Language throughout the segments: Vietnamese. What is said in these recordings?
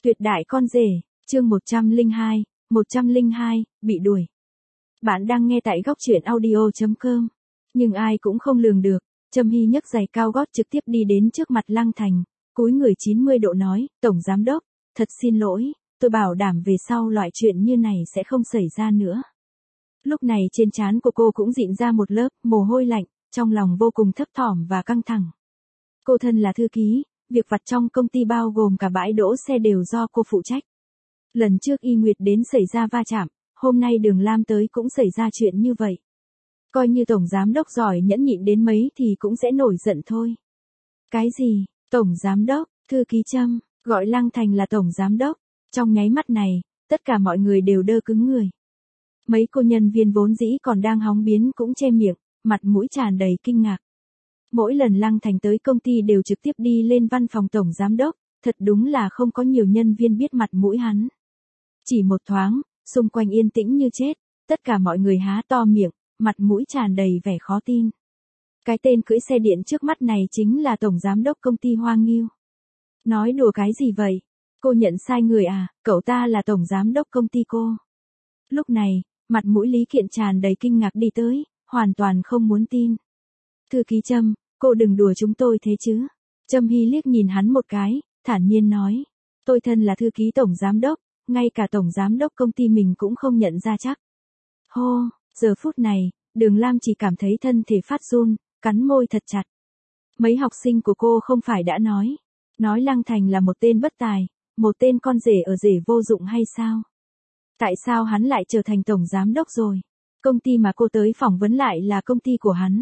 Tuyệt đại con rể, chương 102, bị đuổi. Bạn đang nghe tại góc truyện audio.com. Nhưng ai cũng không lường được, Trâm Hy nhấc giày cao gót trực tiếp đi đến trước mặt Lăng Thành, cúi người 90 độ nói, Tổng Giám Đốc, thật xin lỗi, tôi bảo đảm về sau loại chuyện như này sẽ không xảy ra nữa. Lúc này trên trán của cô cũng dịn ra một lớp mồ hôi lạnh, trong lòng vô cùng thấp thỏm và căng thẳng. Cô thân là thư ký, việc vặt trong công ty bao gồm cả bãi đỗ xe đều do cô phụ trách. Lần trước Y Nguyệt đến xảy ra va chạm, hôm nay Đường Lam tới cũng xảy ra chuyện như vậy. Coi như Tổng Giám Đốc giỏi nhẫn nhịn đến mấy thì cũng sẽ nổi giận thôi. Cái gì? Tổng Giám Đốc, thư ký Trâm, gọi Lăng Thành là Tổng Giám Đốc. Trong nháy mắt này, tất cả mọi người đều đơ cứng người. Mấy cô nhân viên vốn dĩ còn đang hóng biến cũng che miệng, mặt mũi tràn đầy kinh ngạc. Mỗi lần Lăng Thành tới công ty đều trực tiếp đi lên văn phòng Tổng Giám Đốc, thật đúng là không có nhiều nhân viên biết mặt mũi hắn. Chỉ một thoáng, xung quanh yên tĩnh như chết, tất cả mọi người há to miệng, mặt mũi tràn đầy vẻ khó tin. Cái tên cưỡi xe điện trước mắt này chính là Tổng Giám Đốc công ty Hoa Nghiêu. Nói đùa cái gì vậy? Cô nhận sai người à, cậu ta là Tổng Giám Đốc công ty cô. Lúc này, mặt mũi Lý Kiện tràn đầy kinh ngạc đi tới, hoàn toàn không muốn tin. Thư ký Trâm, cô đừng đùa chúng tôi thế chứ. Trâm Hy liếc nhìn hắn một cái, thản nhiên nói. Tôi thân là thư ký Tổng Giám Đốc, ngay cả Tổng Giám Đốc công ty mình cũng không nhận ra chắc. Hô, giờ phút này, Đường Lam chỉ cảm thấy thân thể phát run, cắn môi thật chặt. Mấy học sinh của cô không phải đã nói Lăng Thành là một tên bất tài, một tên con rể ở rể vô dụng hay sao? Tại sao hắn lại trở thành Tổng Giám Đốc rồi? Công ty mà cô tới phỏng vấn lại là công ty của hắn.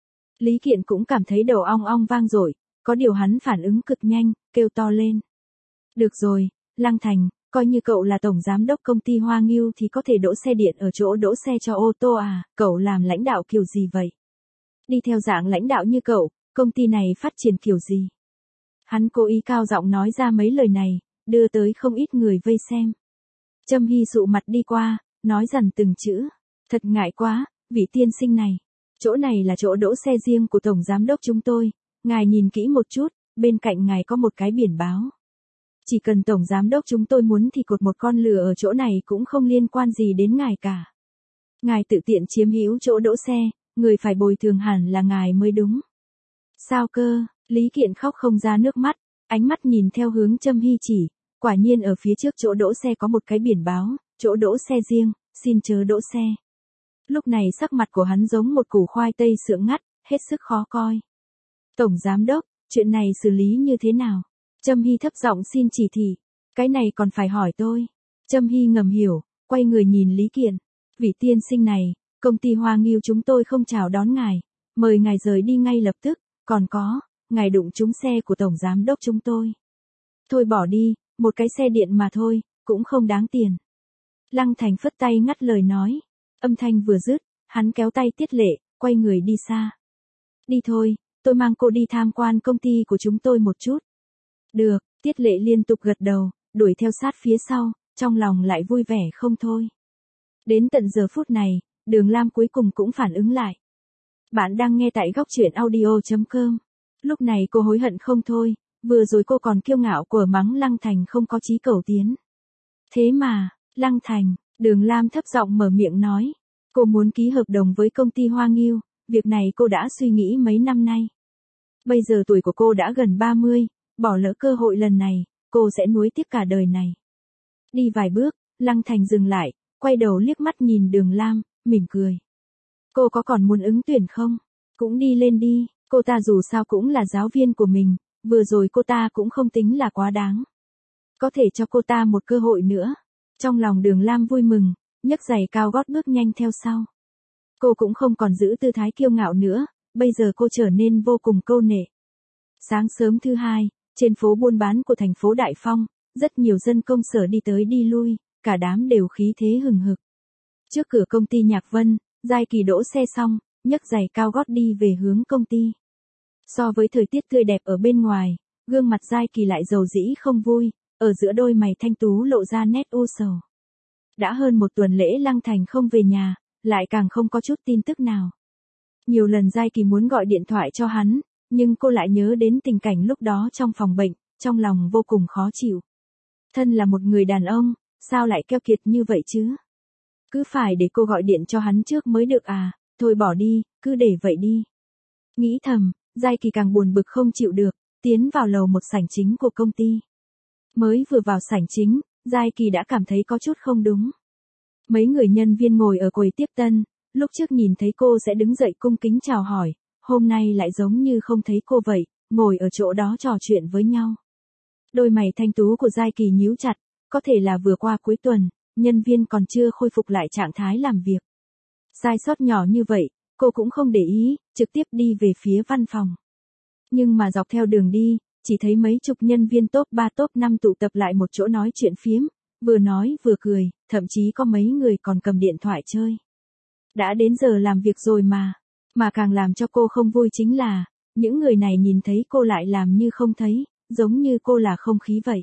Lý Kiện cũng cảm thấy đầu ong ong vang dội, có điều hắn phản ứng cực nhanh, kêu to lên. Được rồi, Lăng Thành, coi như cậu là Tổng Giám Đốc công ty Hoa Nghiêu thì có thể đỗ xe điện ở chỗ đỗ xe cho ô tô à, cậu làm lãnh đạo kiểu gì vậy? Đi theo dạng lãnh đạo như cậu, công ty này phát triển kiểu gì? Hắn cố ý cao giọng nói ra mấy lời này, đưa tới không ít người vây xem. Trâm Hy sụ mặt đi qua, nói dằn từng chữ. Thật ngại quá, vị tiên sinh này. Chỗ này là chỗ đỗ xe riêng của Tổng Giám Đốc chúng tôi. Ngài nhìn kỹ một chút, bên cạnh ngài có một cái biển báo. Chỉ cần Tổng Giám Đốc chúng tôi muốn thì cột một con lừa ở chỗ này cũng không liên quan gì đến ngài cả. Ngài tự tiện chiếm hữu chỗ đỗ xe, người phải bồi thường hẳn là ngài mới đúng. Sao cơ? Lý Kiện khóc không ra nước mắt, ánh mắt nhìn theo hướng Trâm Hy chỉ. Quả nhiên ở phía trước chỗ đỗ xe có một cái biển báo, chỗ đỗ xe riêng, xin chớ đỗ xe. Lúc này sắc mặt của hắn giống một củ khoai tây sượng ngắt, hết sức khó coi. Tổng Giám Đốc, chuyện này xử lý như thế nào? Trâm Hy thấp giọng xin chỉ thị. Cái này còn phải hỏi tôi. Trâm Hy ngầm hiểu, quay người nhìn Lý Kiện. Vị tiên sinh này, công ty Hoa Nghiêu chúng tôi không chào đón ngài. Mời ngài rời đi ngay lập tức. Còn có, ngài đụng trúng xe của Tổng Giám Đốc chúng tôi. Thôi bỏ đi, một cái xe điện mà thôi, cũng không đáng tiền. Lăng Thành phất tay ngắt lời nói. Âm thanh vừa dứt, hắn kéo tay Tiết Lệ, quay người đi xa. Đi thôi, tôi mang cô đi tham quan công ty của chúng tôi một chút. Được, Tiết Lệ liên tục gật đầu, đuổi theo sát phía sau, trong lòng lại vui vẻ không thôi. Đến tận giờ phút này, Đường Lam cuối cùng cũng phản ứng lại. Bạn đang nghe tại góc truyện audio.com. Lúc này cô hối hận không thôi, vừa rồi cô còn kiêu ngạo của mắng Lăng Thành không có chí cầu tiến. Thế mà, Lăng Thành, Đường Lam thấp giọng mở miệng nói. Cô muốn ký hợp đồng với công ty Hoa Nghiêu, việc này cô đã suy nghĩ mấy năm nay. Bây giờ tuổi của cô đã gần 30, bỏ lỡ cơ hội lần này, cô sẽ nuối tiếc cả đời này. Đi vài bước, Lăng Thành dừng lại, quay đầu liếc mắt nhìn Đường Lam, mỉm cười. Cô có còn muốn ứng tuyển không? Cũng đi lên đi, cô ta dù sao cũng là giáo viên của mình, vừa rồi cô ta cũng không tính là quá đáng. Có thể cho cô ta một cơ hội nữa. Trong lòng Đường Lam vui mừng, nhấc giày cao gót bước nhanh theo sau. Cô cũng không còn giữ tư thái kiêu ngạo nữa, bây giờ cô trở nên vô cùng câu nệ. Sáng sớm thứ hai, trên phố buôn bán của thành phố Đại Phong, rất nhiều dân công sở đi tới đi lui, cả đám đều khí thế hừng hực. Trước cửa công ty Nhạc Vân, Giai Kỳ đỗ xe xong, nhấc giày cao gót đi về hướng công ty. So với thời tiết tươi đẹp ở bên ngoài, gương mặt Giai Kỳ lại dầu dĩ không vui, ở giữa đôi mày thanh tú lộ ra nét u sầu. Đã hơn một tuần lễ Lăng Thành không về nhà, lại càng không có chút tin tức nào. Nhiều lần Giai Kỳ muốn gọi điện thoại cho hắn, nhưng cô lại nhớ đến tình cảnh lúc đó trong phòng bệnh, trong lòng vô cùng khó chịu. Thân là một người đàn ông, sao lại keo kiệt như vậy chứ? Cứ phải để cô gọi điện cho hắn trước mới được à, thôi bỏ đi, cứ để vậy đi. Nghĩ thầm, Giai Kỳ càng buồn bực không chịu được, tiến vào lầu một sảnh chính của công ty. Mới vừa vào sảnh chính, Giai Kỳ đã cảm thấy có chút không đúng. Mấy người nhân viên ngồi ở quầy tiếp tân, lúc trước nhìn thấy cô sẽ đứng dậy cung kính chào hỏi, hôm nay lại giống như không thấy cô vậy, ngồi ở chỗ đó trò chuyện với nhau. Đôi mày thanh tú của Giai Kỳ nhíu chặt, có thể là vừa qua cuối tuần, nhân viên còn chưa khôi phục lại trạng thái làm việc. Sai sót nhỏ như vậy, cô cũng không để ý, trực tiếp đi về phía văn phòng. Nhưng mà dọc theo đường đi, chỉ thấy mấy chục nhân viên top 3 top 5 tụ tập lại một chỗ nói chuyện phiếm, vừa nói vừa cười, thậm chí có mấy người còn cầm điện thoại chơi. Đã đến giờ làm việc rồi mà càng làm cho cô không vui chính là, những người này nhìn thấy cô lại làm như không thấy, giống như cô là không khí vậy.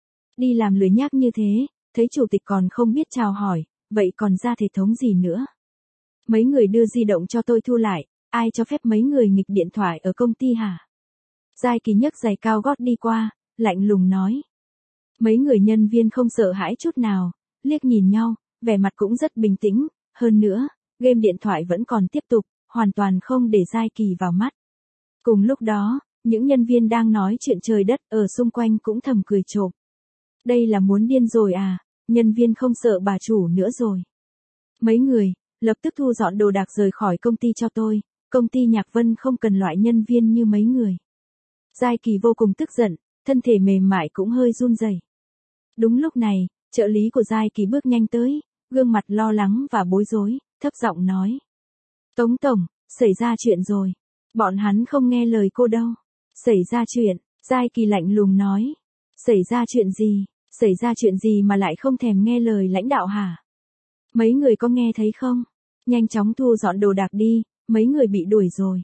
Đi làm lười nhác như thế, thấy chủ tịch còn không biết chào hỏi, vậy còn ra thể thống gì nữa. Mấy người đưa di động cho tôi thu lại, ai cho phép mấy người nghịch điện thoại ở công ty hả? Giai Kỳ nhấc giày cao gót đi qua, lạnh lùng nói. Mấy người nhân viên không sợ hãi chút nào, liếc nhìn nhau, vẻ mặt cũng rất bình tĩnh, hơn nữa, game điện thoại vẫn còn tiếp tục, hoàn toàn không để Giai Kỳ vào mắt. Cùng lúc đó, những nhân viên đang nói chuyện trời đất ở xung quanh cũng thầm cười trộm. Đây là muốn điên rồi à, nhân viên không sợ bà chủ nữa rồi. Mấy người, lập tức thu dọn đồ đạc rời khỏi công ty cho tôi, công ty Nhạc Vân không cần loại nhân viên như mấy người. Giai Kỳ vô cùng tức giận, thân thể mềm mại cũng hơi run rẩy. Đúng lúc này, trợ lý của Giai Kỳ bước nhanh tới, gương mặt lo lắng và bối rối, thấp giọng nói. Tống tổng, xảy ra chuyện rồi. Bọn hắn không nghe lời cô đâu. Xảy ra chuyện, Giai Kỳ lạnh lùng nói. Xảy ra chuyện gì? Xảy ra chuyện gì mà lại không thèm nghe lời lãnh đạo hả? Mấy người có nghe thấy không? Nhanh chóng thu dọn đồ đạc đi, mấy người bị đuổi rồi.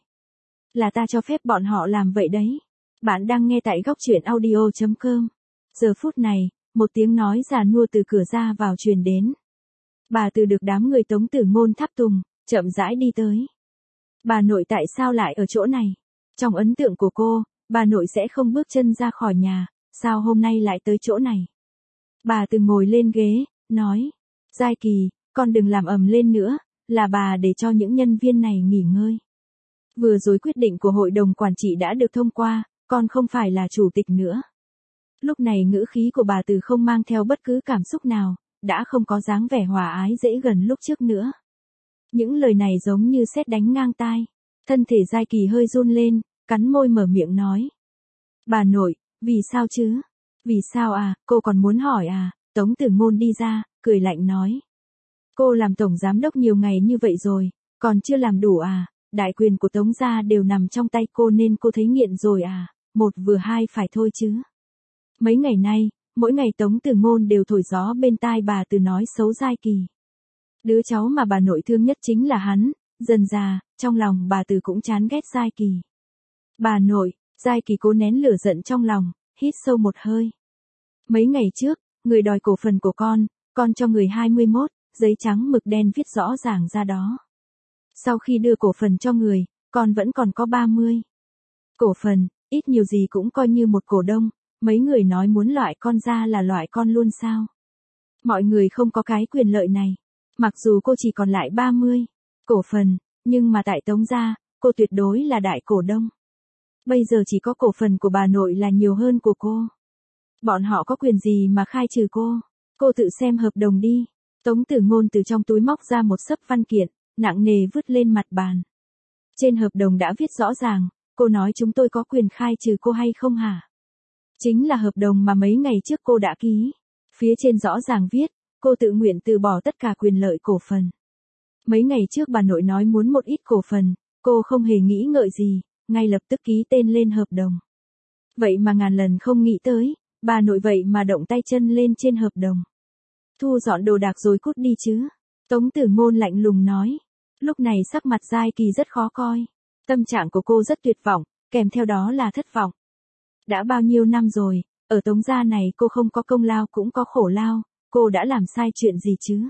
Là ta cho phép bọn họ làm vậy đấy. Bạn đang nghe tại góc truyện audio.com. Giờ phút này, một tiếng nói già nua từ cửa ra vào truyền đến. Bà Từ được đám người Tống Tử Ngôn tháp tùng, chậm rãi đi tới. Bà nội tại sao lại ở chỗ này? Trong ấn tượng của cô, bà nội sẽ không bước chân ra khỏi nhà, sao hôm nay lại tới chỗ này? Bà Từ ngồi lên ghế, nói. Giai Kỳ, con đừng làm ầm lên nữa, là bà để cho những nhân viên này nghỉ ngơi. Vừa rồi quyết định của hội đồng quản trị đã được thông qua, con không phải là chủ tịch nữa. Lúc này ngữ khí của bà Từ không mang theo bất cứ cảm xúc nào, đã không có dáng vẻ hòa ái dễ gần lúc trước nữa. Những lời này giống như sét đánh ngang tai. Thân thể Giai Kỳ hơi run lên, cắn môi mở miệng nói. Bà nội, vì sao chứ? Vì sao à, cô còn muốn hỏi à? Tống Tử Ngôn đi ra, cười lạnh nói. Cô làm tổng giám đốc nhiều ngày như vậy rồi, còn chưa làm đủ à? Đại quyền của Tống gia đều nằm trong tay cô nên cô thấy nghiện rồi à? Một vừa hai phải thôi chứ. Mấy ngày nay, mỗi ngày Tống Tử Ngôn đều thổi gió bên tai bà Từ nói xấu Giai Kỳ. Đứa cháu mà bà nội thương nhất chính là hắn, dần già, trong lòng bà Từ cũng chán ghét Giai Kỳ. Bà nội, Giai Kỳ cố nén lửa giận trong lòng, hít sâu một hơi. Mấy ngày trước, người đòi cổ phần của con cho người 21, giấy trắng mực đen viết rõ ràng ra đó. Sau khi đưa cổ phần cho người, con vẫn còn có 30. Cổ phần, ít nhiều gì cũng coi như một cổ đông, mấy người nói muốn loại con ra là loại con luôn sao? Mọi người không có cái quyền lợi này. Mặc dù cô chỉ còn lại 30 cổ phần, nhưng mà tại Tống gia, cô tuyệt đối là đại cổ đông. Bây giờ chỉ có cổ phần của bà nội là nhiều hơn của cô. Bọn họ có quyền gì mà khai trừ cô? Cô tự xem hợp đồng đi. Tống Tử Ngôn từ trong túi móc ra một xấp văn kiện, nặng nề vứt lên mặt bàn. Trên hợp đồng đã viết rõ ràng, cô nói chúng tôi có quyền khai trừ cô hay không hả? Chính là hợp đồng mà mấy ngày trước cô đã ký. Phía trên rõ ràng viết, cô tự nguyện từ bỏ tất cả quyền lợi cổ phần. Mấy ngày trước bà nội nói muốn một ít cổ phần, cô không hề nghĩ ngợi gì, ngay lập tức ký tên lên hợp đồng. Vậy mà ngàn lần không nghĩ tới, bà nội vậy mà động tay chân lên trên hợp đồng. Thu dọn đồ đạc rồi cút đi chứ. Tống Tử Ngôn lạnh lùng nói. Lúc này sắc mặt Giai Kỳ rất khó coi. Tâm trạng của cô rất tuyệt vọng, kèm theo đó là thất vọng. Đã bao nhiêu năm rồi, ở Tống gia này cô không có công lao cũng có khổ lao, cô đã làm sai chuyện gì chứ?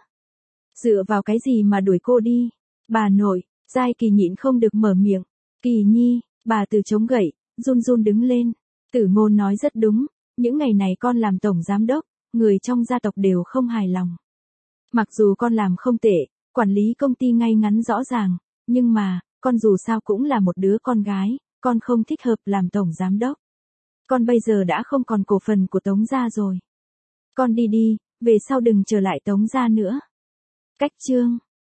Dựa vào cái gì mà đuổi cô đi? Bà nội, Giai Kỳ nhịn không được mở miệng. Kỳ Nhi, bà Từ chống gậy, run run đứng lên. Tử Ngôn nói rất đúng, những ngày này con làm tổng giám đốc, người trong gia tộc đều không hài lòng. Mặc dù con làm không tệ, quản lý công ty ngay ngắn rõ ràng, nhưng mà, con dù sao cũng là một đứa con gái, con không thích hợp làm tổng giám đốc. Con bây giờ đã không còn cổ phần của Tống gia rồi. Con đi đi, về sau đừng trở lại Tống gia nữa. Cách chương